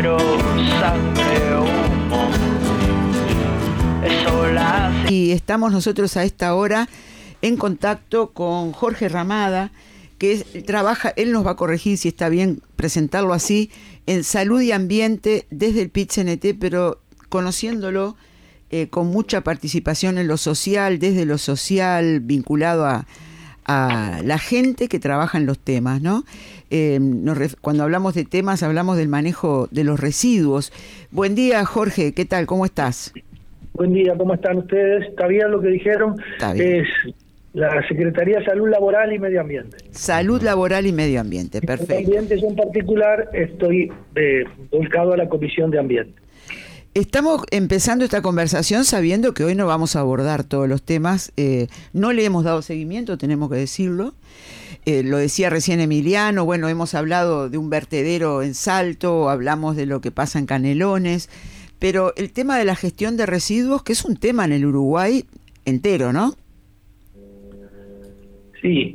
dinero, sangre, humo. Y estamos nosotros a esta hora en contacto con Jorge Ramada, que trabaja, él nos va a corregir si está bien presentarlo así, en Salud y Ambiente desde el PIT-CNT, pero conociéndolo con mucha participación en lo social, desde lo social, vinculado a la gente que trabaja en los temas, ¿no? Cuando hablamos de temas, hablamos del manejo de los residuos. Buen día, Jorge, ¿qué tal? ¿Cómo estás? Buen día, ¿cómo están ustedes? ¿Está bien lo que dijeron? Está bien. Es la Secretaría de Salud Laboral y Medio Ambiente. Salud Laboral y Medio Ambiente, perfecto. En ambiente, yo en particular estoy volcado a la Comisión de Ambiente. Estamos empezando esta conversación sabiendo que hoy no vamos a abordar todos los temas. No le hemos dado seguimiento, tenemos que decirlo. Lo decía recién Emiliano, bueno, hemos hablado de un vertedero en Salto, hablamos de lo que pasa en Canelones, pero el tema de la gestión de residuos, que es un tema en el Uruguay entero, ¿no? Sí.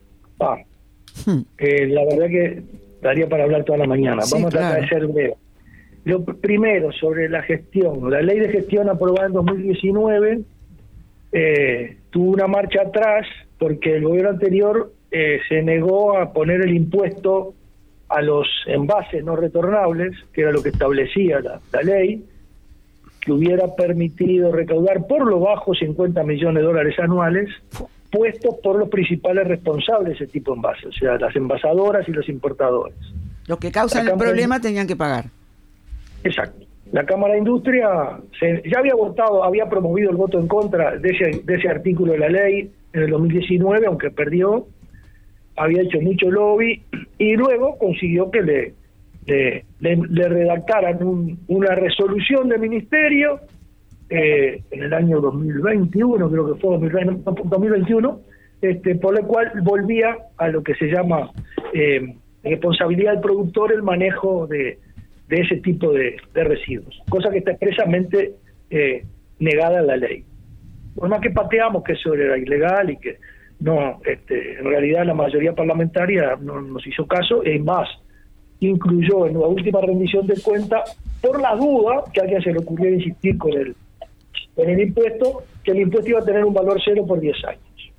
La verdad que daría para hablar toda la mañana. Sí, vamos a tratar de ser breve. Lo primero, sobre la gestión. La ley de gestión aprobada en 2019 tuvo una marcha atrás porque el gobierno anterior se negó a poner el impuesto a los envases no retornables, que era lo que establecía la ley, que hubiera permitido recaudar por lo bajo $50 millones anuales, puestos por los principales responsables de ese tipo de envases, o sea, las envasadoras y los importadores. Los que causan el problema tenían que pagar. Exacto. La Cámara de Industria ya había votado, había promovido el voto en contra de ese artículo de la ley en el 2019, aunque perdió, había hecho mucho lobby y luego consiguió que le redactaran una resolución del ministerio en el año 2021, creo que fue 2021, por la cual volvía a lo que se llama responsabilidad del productor el manejo de ese tipo de residuos, cosa que está expresamente negada en la ley. Por más que pateamos que eso era ilegal y que no, en realidad la mayoría parlamentaria no nos hizo caso, y más, incluyó en la última rendición de cuentas, por la duda que a alguien se le ocurrió insistir con el impuesto, que el impuesto iba a tener un valor cero por 10 años.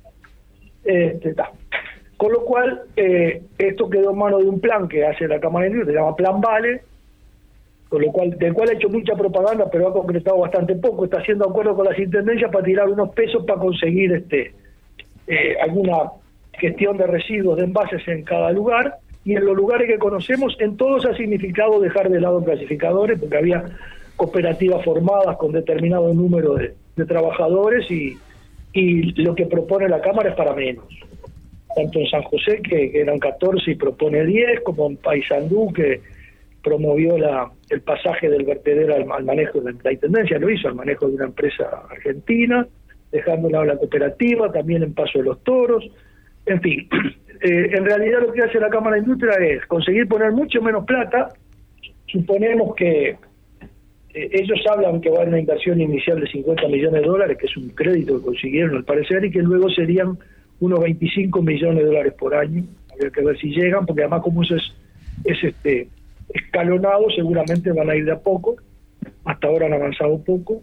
Con lo cual, esto quedó en manos de un plan que hace la Cámara de Industria, se llama Plan Vale, del cual ha hecho mucha propaganda, pero ha concretado bastante poco. Está haciendo acuerdos con las intendencias para tirar unos pesos para conseguir alguna gestión de residuos, de envases en cada lugar, y en los lugares que conocemos, en todos ha significado dejar de lado clasificadores, porque había cooperativas formadas con determinado número de trabajadores, y lo que propone la Cámara es para menos. Tanto en San José, que eran 14 y propone 10, como en Paysandú, que promovió el pasaje del vertedero al manejo de la intendencia, lo hizo al manejo de una empresa argentina, dejándola a la cooperativa, también en Paso de los Toros, en fin. En realidad lo que hace la Cámara de Industria es conseguir poner mucho menos plata. Suponemos que ellos hablan que va a haber una inversión inicial de $50 millones, que es un crédito que consiguieron al parecer, y que luego serían unos $25 millones por año. Habría que ver si llegan, porque además como eso es escalonado, seguramente van a ir de a poco. Hasta ahora han avanzado poco.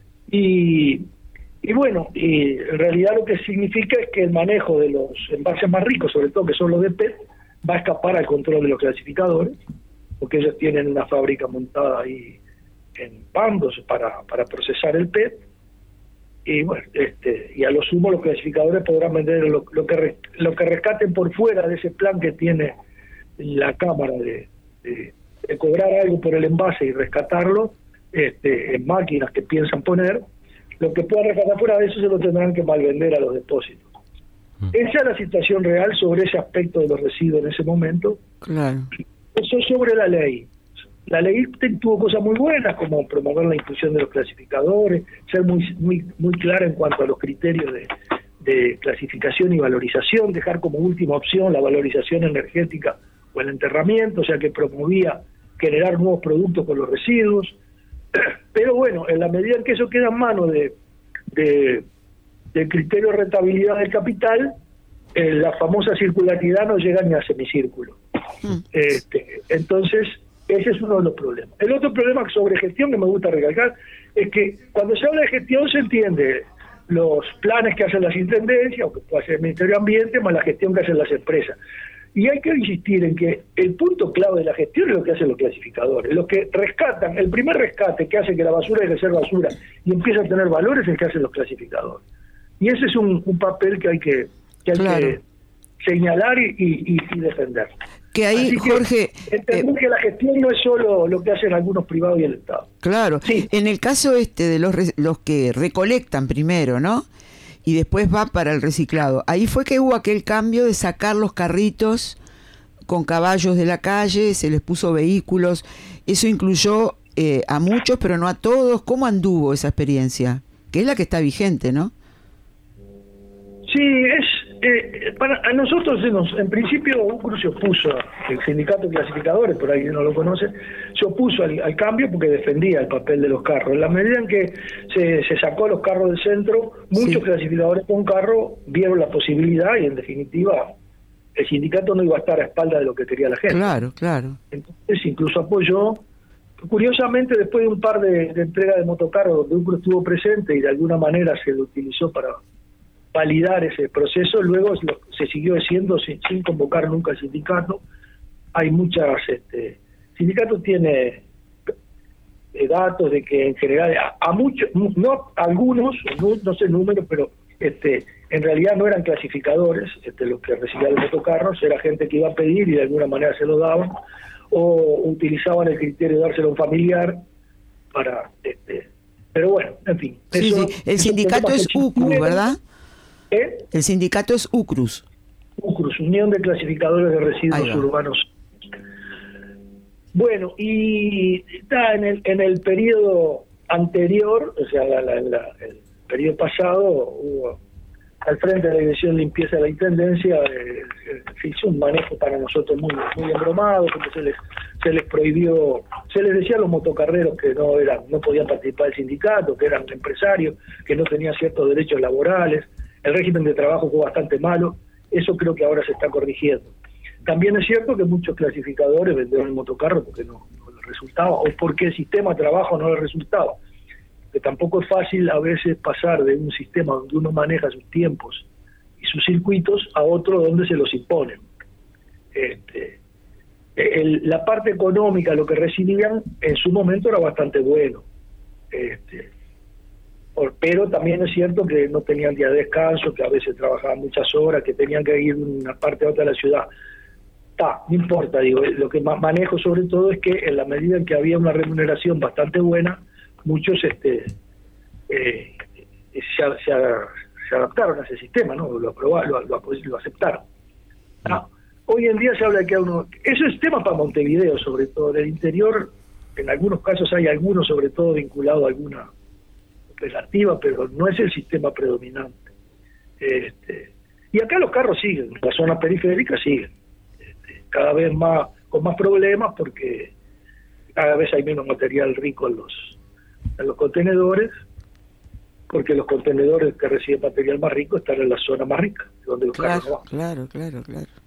Y bueno, y en realidad lo que significa es que el manejo de los envases más ricos, sobre todo que son los de PET, va a escapar al control de los clasificadores, porque ellos tienen una fábrica montada ahí en Pandos para procesar el PET, y bueno, y a lo sumo los clasificadores podrán vender lo que rescaten por fuera de ese plan que tiene la Cámara de cobrar algo por el envase y rescatarlo en máquinas que piensan poner. Lo que pueda rescatar fuera de eso se lo tendrán que malvender a los depósitos. Esa es la situación real sobre ese aspecto de los residuos en ese momento. Claro. Eso sobre la ley. La ley tuvo cosas muy buenas, como promover la inclusión de los clasificadores, ser muy clara en cuanto a los criterios de clasificación y valorización, dejar como última opción la valorización energética o el enterramiento, o sea que promovía generar nuevos productos con los residuos. Pero bueno, en la medida en que eso queda en manos del criterio de rentabilidad del capital, la famosa circularidad no llega ni a semicírculo. Entonces, Ese es uno de los problemas. El otro problema sobre gestión que me gusta recalcar es que cuando se habla de gestión se entiende los planes que hacen las intendencias o que puede hacer el Ministerio de Ambiente más la gestión que hacen las empresas. Y hay que insistir en que el punto clave de la gestión es lo que hacen los clasificadores. Los que rescatan, el primer rescate que hace que la basura deje de ser basura y empieza a tener valor es el que hacen los clasificadores. Y ese es un papel que hay que señalar y defender. Que ahí, así que, Jorge... entender que la gestión no es solo lo que hacen algunos privados y el Estado. Claro. Sí. En el caso de los que recolectan primero, ¿no? Y después va para el reciclado. Ahí fue que hubo aquel cambio de sacar los carritos con caballos de la calle, se les puso vehículos. Eso incluyó a muchos, pero no a todos. ¿Cómo anduvo esa experiencia? Que es la que está vigente, ¿no? Sí, a nosotros en principio UCRUS se opuso, el sindicato de clasificadores, por ahí no lo conoce, se opuso al cambio porque defendía el papel de los carros. En la medida en que se sacó los carros del centro, muchos clasificadores con carro vieron la posibilidad y en definitiva el sindicato no iba a estar a espalda de lo que quería la gente. Claro. Entonces incluso apoyó. Curiosamente, después de un par de entregas de motocarros donde UCRUS estuvo presente y de alguna manera se lo utilizó para validar ese proceso, luego se siguió haciendo sin convocar nunca al sindicato. Hay muchas... sindicato tiene datos de que en general a muchos, no algunos, no sé el número, pero en realidad no eran clasificadores los que recibían los motocarros, era gente que iba a pedir y de alguna manera se lo daban, o utilizaban el criterio de dárselo a un familiar para... pero bueno, en fin. Sí, eso, el sindicato es UCRUS, ¿verdad? El sindicato es UCRUS. UCRUS, Unión de Clasificadores de Residuos Urbanos. Bueno, y está en el periodo anterior, o sea, el periodo pasado, hubo al frente de la Dirección de Limpieza de la Intendencia, se hizo un manejo para nosotros muy embromado, porque se les prohibió, se les decía a los motocarreros que no podían participar del sindicato, que eran empresarios, que no tenían ciertos derechos laborales. El régimen de trabajo fue bastante malo, eso creo que ahora se está corrigiendo. También es cierto que muchos clasificadores vendieron el motocarro porque no les resultaba, o porque el sistema de trabajo no les resultaba. Que tampoco es fácil a veces pasar de un sistema donde uno maneja sus tiempos y sus circuitos a otro donde se los imponen. La parte económica, lo que recibían en su momento era bastante bueno. Pero también es cierto que no tenían día de descanso, que a veces trabajaban muchas horas, que tenían que ir de una parte a otra de la ciudad. No importa, digo, lo que manejo sobre todo es que en la medida en que había una remuneración bastante buena, muchos se adaptaron a ese sistema, ¿no? Lo aprobaron, lo aceptaron. Hoy en día se habla de que eso es tema para Montevideo, sobre todo. En el interior, en algunos casos hay algunos, sobre todo vinculado a alguna operativa, pero no es el sistema predominante. Y acá los carros siguen, las zonas periféricas siguen, cada vez más con más problemas porque cada vez hay menos material rico en los contenedores, porque los contenedores que reciben material más rico están en la zona más rica, donde los carros no van. Claro.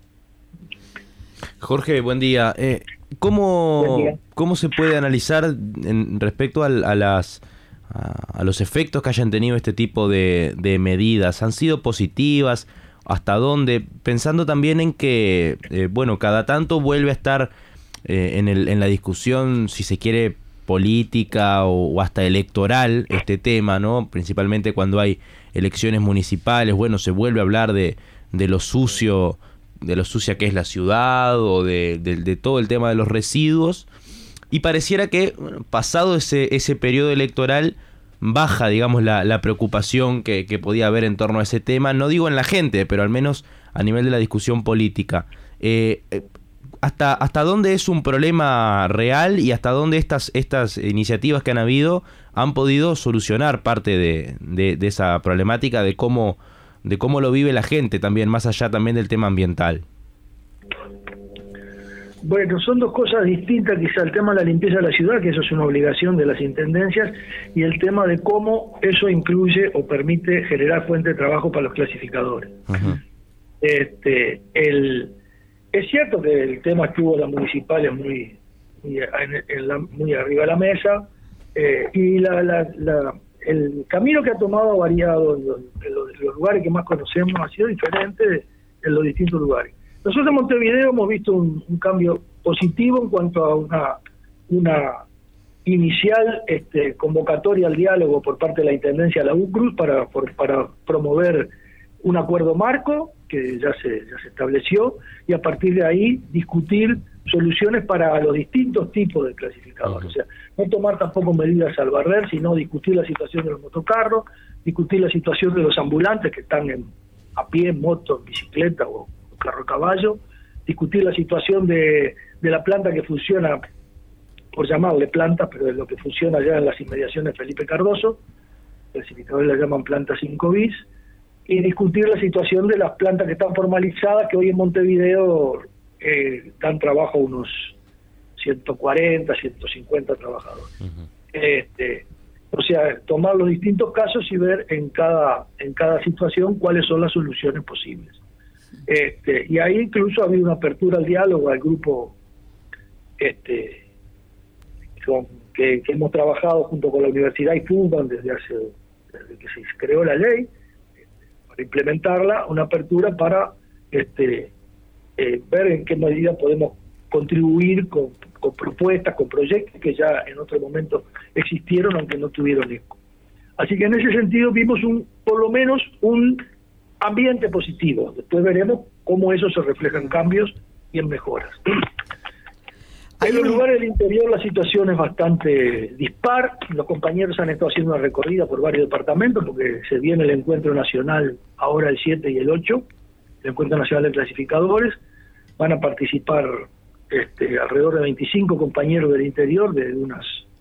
Jorge, buen día. ¿Cómo se puede analizar respecto a los efectos que hayan tenido este tipo de medidas? ¿Han sido positivas? ¿Hasta dónde? Pensando también en que, cada tanto vuelve a estar en la discusión, si se quiere, política o hasta electoral este tema, ¿no? Principalmente cuando hay elecciones municipales, se vuelve a hablar de lo sucia que es la ciudad o de todo el tema de los residuos, y pareciera que pasado ese periodo electoral baja, digamos, la preocupación que podía haber en torno a ese tema, no digo en la gente, pero al menos a nivel de la discusión política. ¿Hasta dónde es un problema real y hasta dónde estas iniciativas que han habido han podido solucionar parte de esa problemática, de cómo lo vive la gente también, más allá también del tema ambiental? Bueno, son dos cosas distintas, quizá el tema de la limpieza de la ciudad, que eso es una obligación de las intendencias, y el tema de cómo eso incluye o permite generar fuente de trabajo para los clasificadores. Uh-huh. Es cierto que el tema estuvo en las municipales muy muy arriba de la mesa, y el camino que ha tomado ha variado en los lugares que más conocemos, ha sido diferente en los distintos lugares. Nosotros en Montevideo hemos visto un cambio positivo en cuanto a una inicial convocatoria al diálogo por parte de la Intendencia de la UCRUZ para promover un acuerdo marco que ya se estableció, y a partir de ahí discutir soluciones para los distintos tipos de clasificadores. O sea, no tomar tampoco medidas al barrer, sino discutir la situación de los motocarros, discutir la situación de los ambulantes que están a pie, en moto, en bicicleta o carro a caballo, discutir la situación de la planta que funciona, por llamarle planta, pero es lo que funciona allá en las inmediaciones de Felipe Cardoso, clasificadores la llaman planta 5 bis, y discutir la situación de las plantas que están formalizadas, que hoy en Montevideo dan trabajo a unos 140, 150 trabajadores. O sea, tomar los distintos casos y ver en cada situación cuáles son las soluciones posibles. Y ahí incluso ha habido una apertura al diálogo al grupo que hemos trabajado junto con la Universidad y FUNDAN desde que se creó la ley, para implementarla, una apertura para ver en qué medida podemos contribuir con propuestas, con proyectos que ya en otro momento existieron, aunque no tuvieron eco. Así que en ese sentido vimos por lo menos un ambiente positivo. Después veremos cómo eso se refleja en cambios y en mejoras. En los lugares del interior la situación es bastante dispar. Los compañeros han estado haciendo una recorrida por varios departamentos porque se viene el encuentro nacional ahora el 7 y el 8, el encuentro nacional de clasificadores. Van a participar alrededor de 25 compañeros del interior de unas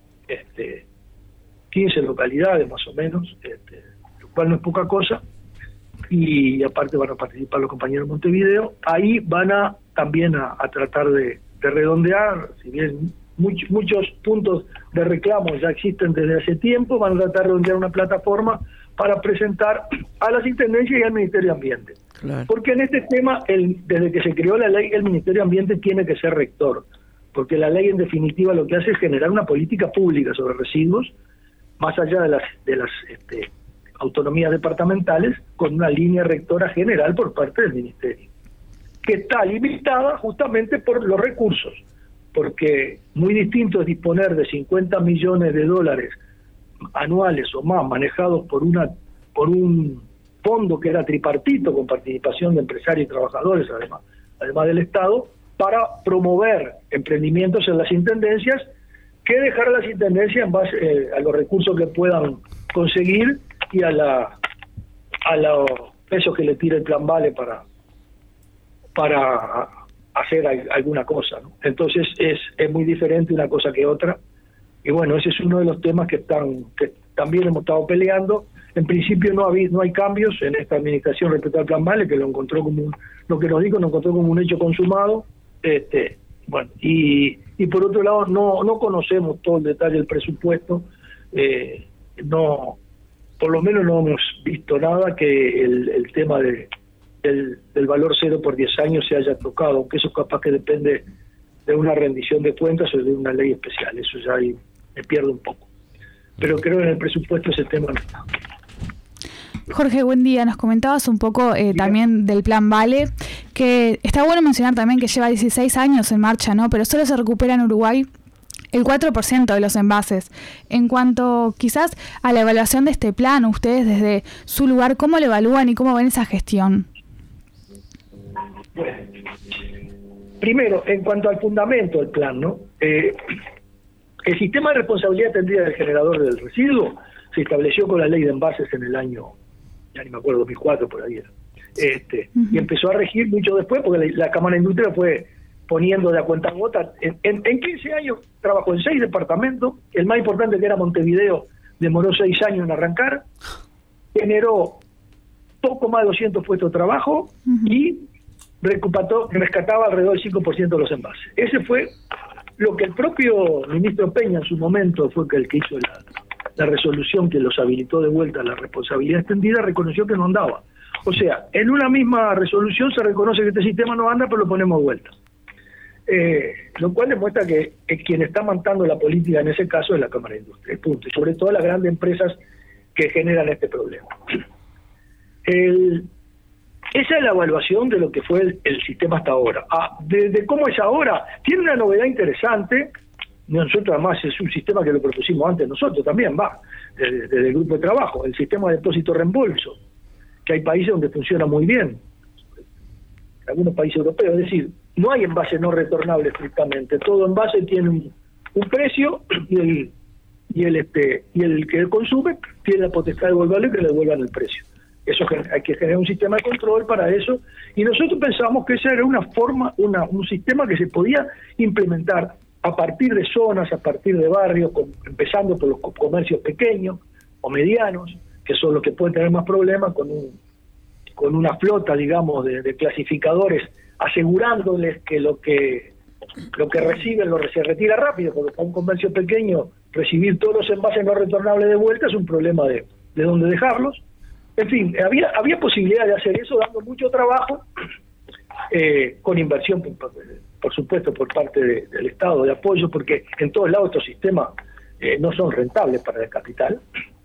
15 localidades más o menos, lo cual no es poca cosa. Y aparte van a participar los compañeros de Montevideo. Ahí van también a tratar de redondear, si bien muchos puntos de reclamo ya existen desde hace tiempo, van a tratar de redondear una plataforma para presentar a las intendencias y al Ministerio de Ambiente. Claro. Porque en este tema, desde que se creó la ley, el Ministerio de Ambiente tiene que ser rector, porque la ley en definitiva lo que hace es generar una política pública sobre residuos, más allá de las autonomías departamentales, con una línea rectora general por parte del Ministerio, que está limitada justamente por los recursos, porque muy distinto es disponer de 50 millones de dólares anuales o más manejados por un fondo que era tripartito con participación de empresarios y trabajadores, además del Estado, para promover emprendimientos en las intendencias, que dejar a las intendencias en base a los recursos que puedan conseguir y a los pesos que le tira el Plan Vale para hacer alguna cosa, ¿no? Entonces es muy diferente una cosa que otra, y bueno, ese es uno de los temas que también hemos estado peleando. En principio no hay cambios en esta administración respecto al Plan Vale, que lo encontró lo que nos dijo, lo encontró como un hecho consumado. Bueno, y por otro lado no conocemos todo el detalle del presupuesto, por lo menos no hemos visto nada que el tema del valor cero por 10 años se haya tocado, aunque eso capaz que depende de una rendición de cuentas o de una ley especial, eso ya ahí me pierdo un poco. Pero creo que en el presupuesto ese tema no está. Jorge, buen día. Nos comentabas un poco también del Plan Vale, que está bueno mencionar también que lleva 16 años en marcha, ¿no? Pero solo se recupera en Uruguay el 4% de los envases. En cuanto quizás a la evaluación de este plan, ustedes desde su lugar, ¿cómo lo evalúan y cómo ven esa gestión? Bueno, primero, en cuanto al fundamento del plan, ¿no? El sistema de responsabilidad tendría del generador del residuo se estableció con la ley de envases en el año, ya ni me acuerdo, 2004 por ahí era. Y empezó a regir mucho después, porque la Cámara de Industria fue poniendo de a cuenta gota. En 15 años trabajó en 6 departamentos, el más importante, que era Montevideo, demoró 6 años en arrancar, generó poco más de 200 puestos de trabajo y rescataba alrededor del 5% de los envases. Ese fue lo que el propio ministro Peña en su momento fue el que hizo la resolución que los habilitó de vuelta a la responsabilidad extendida, reconoció que no andaba. O sea, en una misma resolución se reconoce que este sistema no anda, pero lo ponemos de vuelta. lo cual demuestra que quien está mandando la política en ese caso es la Cámara de Industria, punto, y sobre todo las grandes empresas que generan este problema. Esa es la evaluación de lo que fue el sistema hasta ahora. De cómo es ahora, tiene una novedad interesante. Nosotros además es un sistema que lo propusimos antes nosotros también, desde el grupo de trabajo, el sistema de depósito-reembolso, que hay países donde funciona muy bien, algunos países europeos, es decir, no hay envase no retornable estrictamente, todo envase tiene un precio y el que consume tiene la potestad de devolverle y que le devuelvan el precio. Eso hay que generar un sistema de control para eso, y nosotros pensamos que esa era una forma, un sistema que se podía implementar a partir de zonas, a partir de barrios, empezando por los comercios pequeños o medianos, que son los que pueden tener más problemas, con una flota, digamos, de clasificadores, asegurándoles que lo que reciben se retira rápido, porque para un comercio pequeño recibir todos los envases no retornables de vuelta es un problema de dónde dejarlos. En fin, había posibilidad de hacer eso dando mucho trabajo, con inversión, por supuesto, por parte del Estado, de apoyo, porque en todos lados estos sistemas no son rentables para el capital.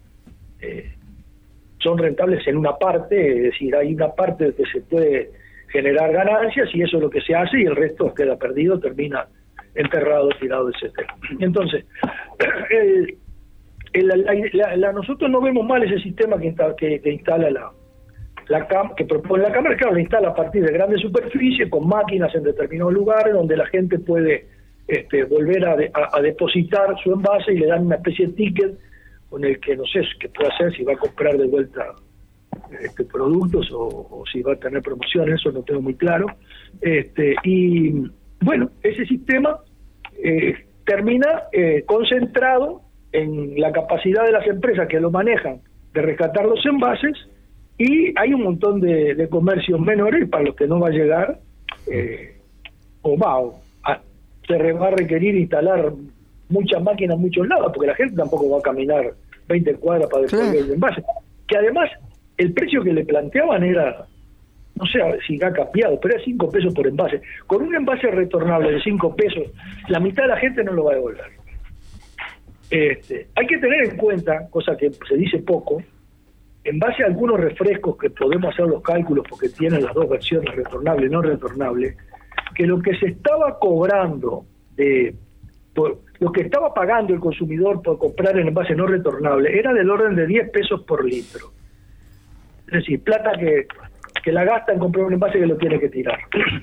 Son rentables en una parte, es decir, hay una parte que se puede generar ganancias y eso es lo que se hace y el resto queda perdido, termina enterrado, tirado, etcétera. Entonces, nosotros no vemos mal ese sistema que instala que propone la Cámara. Claro, lo instala a partir de grandes superficies, con máquinas en determinados lugares, donde la gente puede volver a depositar su envase y le dan una especie de ticket con el que no sé qué puede hacer, si va a comprar de vuelta productos o si va a tener promociones, eso no tengo muy claro. Y bueno, ese sistema termina concentrado en la capacidad de las empresas que lo manejan de rescatar los envases, y hay un montón de comercios menores para los que no va a llegar, se va a requerir instalar muchas máquinas en muchos lados, porque la gente tampoco va a caminar 20 cuadras para devolver el envase. Que además, el precio que le planteaban era, no sé si ha cambiado, pero era 5 pesos por envase. Con un envase retornable de 5 pesos, la mitad de la gente no lo va a devolver. Hay que tener en cuenta, cosa que se dice poco, en base a algunos refrescos que podemos hacer los cálculos porque tienen las dos versiones, retornable y no retornable, que lo que se estaba cobrando lo que estaba pagando el consumidor por comprar el envase no retornable era del orden de 10 pesos por litro. Es decir, plata que la gasta en comprar un envase que lo tiene que tirar.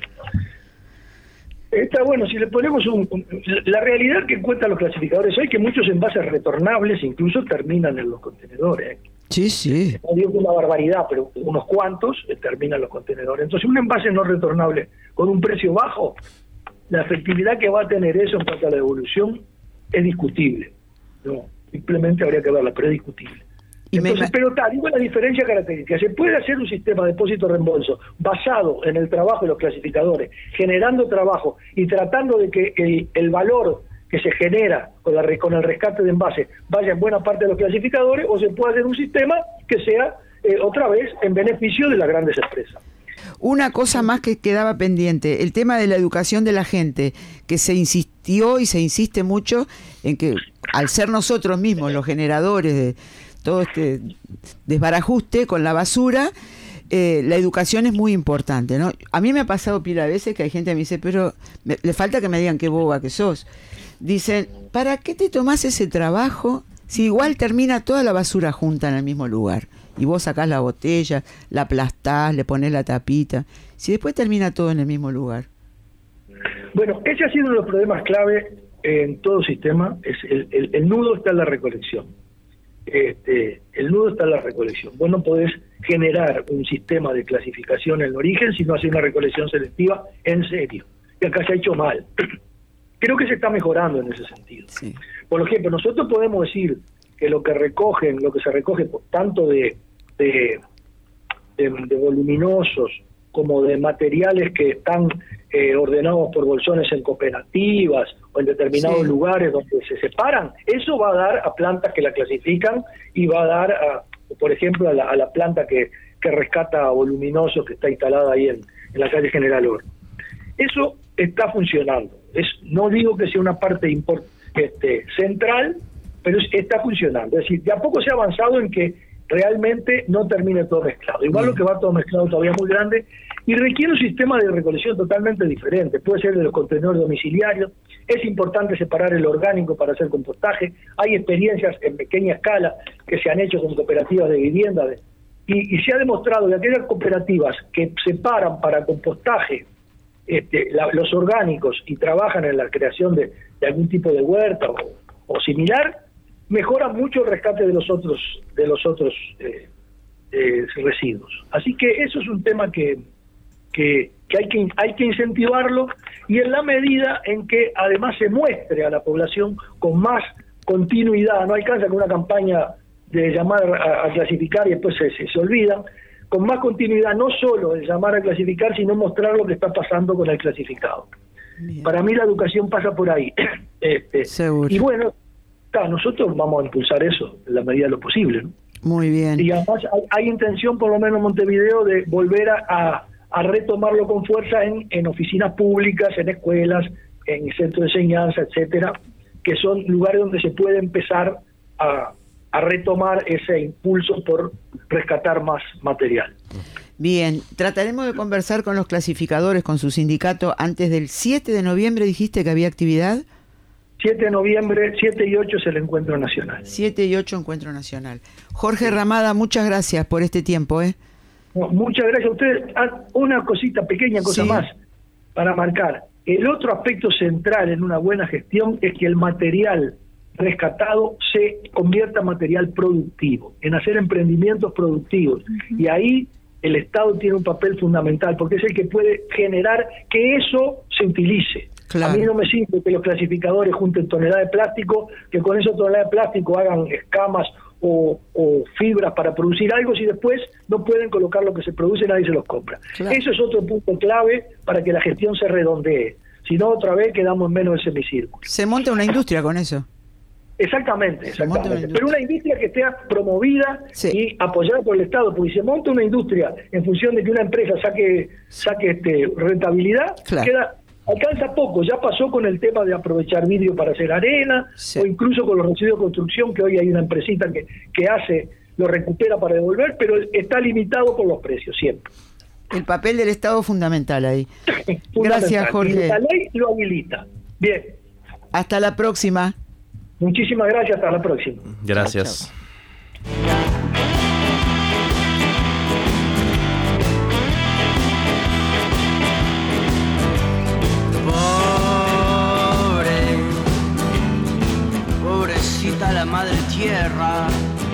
Está bueno, si le ponemos la realidad que encuentran los clasificadores hoy, que muchos envases retornables incluso terminan en los contenedores. Sí. No digo una barbaridad, pero unos cuantos terminan en los contenedores. Entonces, un envase no retornable con un precio bajo, la efectividad que va a tener eso en cuanto a la devolución es discutible. No, simplemente habría que verla, pero es discutible. Entonces, pero digo la diferencia característica. Se puede hacer un sistema de depósito-reembolso basado en el trabajo de los clasificadores, generando trabajo y tratando de que el valor que se genera con el rescate de envases vaya en buena parte de los clasificadores, o se puede hacer un sistema que sea otra vez en beneficio de las grandes empresas. Una cosa más que quedaba pendiente, el tema de la educación de la gente, que se insistió y se insiste mucho en que al ser nosotros mismos los generadores de todo este desbarajuste con la basura, la educación es muy importante, ¿no? A mí me ha pasado pila de veces que hay gente que me dice, pero le falta que me digan qué boba que sos. Dicen, ¿para qué te tomás ese trabajo si igual termina toda la basura junta en el mismo lugar? Y vos sacás la botella, la aplastás, le ponés la tapita, si después termina todo en el mismo lugar. Bueno, ese ha sido uno de los problemas clave en todo sistema. Es el nudo está en la recolección. El nudo está en la recolección. Vos no podés generar un sistema de clasificación en el origen si no haces una recolección selectiva en serio. Y acá se ha hecho mal. Creo que se está mejorando en ese sentido. Sí. Por ejemplo, nosotros podemos decir que lo que se recoge tanto de voluminosos como de materiales que están ordenados por bolsones en cooperativas o en determinados lugares donde se separan, eso va a dar a plantas que la clasifican y va a dar, por ejemplo, a la planta que rescata voluminosos que está instalada ahí en la calle General Oro. Eso está funcionando. No digo que sea una parte central, pero está funcionando. Es decir, de a poco se ha avanzado en que realmente no termine todo mezclado. Igual lo que va todo mezclado todavía es muy grande y requiere un sistema de recolección totalmente diferente. Puede ser de los contenedores domiciliarios. Es importante separar el orgánico para hacer compostaje. Hay experiencias en pequeña escala que se han hecho con cooperativas de vivienda y se ha demostrado que aquellas cooperativas que separan para compostaje los orgánicos y trabajan en la creación de algún tipo de huerta o similar, mejoran mucho el rescate de los otros residuos. Así que eso es un tema que hay que incentivarlo, y en la medida en que además se muestre a la población con más continuidad. No alcanza con una campaña de llamar a clasificar y después se olvidan. Con más continuidad, no solo el llamar a clasificar, sino mostrar lo que está pasando con el clasificado. Bien. Para mí la educación pasa por ahí. Seguro. Y bueno, nosotros vamos a impulsar eso en la medida de lo posible, ¿no? Muy bien. Y además hay intención, por lo menos en Montevideo, de volver a retomarlo con fuerza en oficinas públicas, en escuelas, en centros de enseñanza, etcétera, que son lugares donde se puede empezar a retomar ese impulso por rescatar más material. Bien, trataremos de conversar con los clasificadores, con su sindicato, antes del 7 de noviembre. ¿Dijiste que había actividad? 7 de noviembre, 7 y 8 es el Encuentro Nacional. 7 y 8 Encuentro Nacional. Jorge Ramada, muchas gracias por este tiempo. No, muchas gracias a ustedes. Una pequeña cosa más para marcar. El otro aspecto central en una buena gestión es que el material rescatado se convierta en material productivo, en hacer emprendimientos productivos. Uh-huh. Y ahí el Estado tiene un papel fundamental, porque es el que puede generar que eso se utilice. Claro. A mí no me sirve que los clasificadores junten toneladas de plástico, que con esa tonelada de plástico hagan escamas o fibras para producir algo, si después no pueden colocar lo que se produce, nadie se los compra. Claro. Eso es otro punto clave para que la gestión se redondee. Si no, otra vez quedamos en menos del semicírculo. Se monta una industria con eso. Exactamente. Pero una industria que esté promovida y apoyada por el Estado, porque si se monta una industria en función de que una empresa saque rentabilidad, alcanza poco. Ya pasó con el tema de aprovechar vidrio para hacer arena, o incluso con los residuos de construcción, que hoy hay una empresita que lo recupera para devolver, pero está limitado por los precios siempre. El papel del Estado es fundamental ahí. Gracias, Jorge. Y la ley lo habilita. Bien. Hasta la próxima. Muchísimas gracias, hasta la próxima. Gracias. Pobrecita la madre tierra,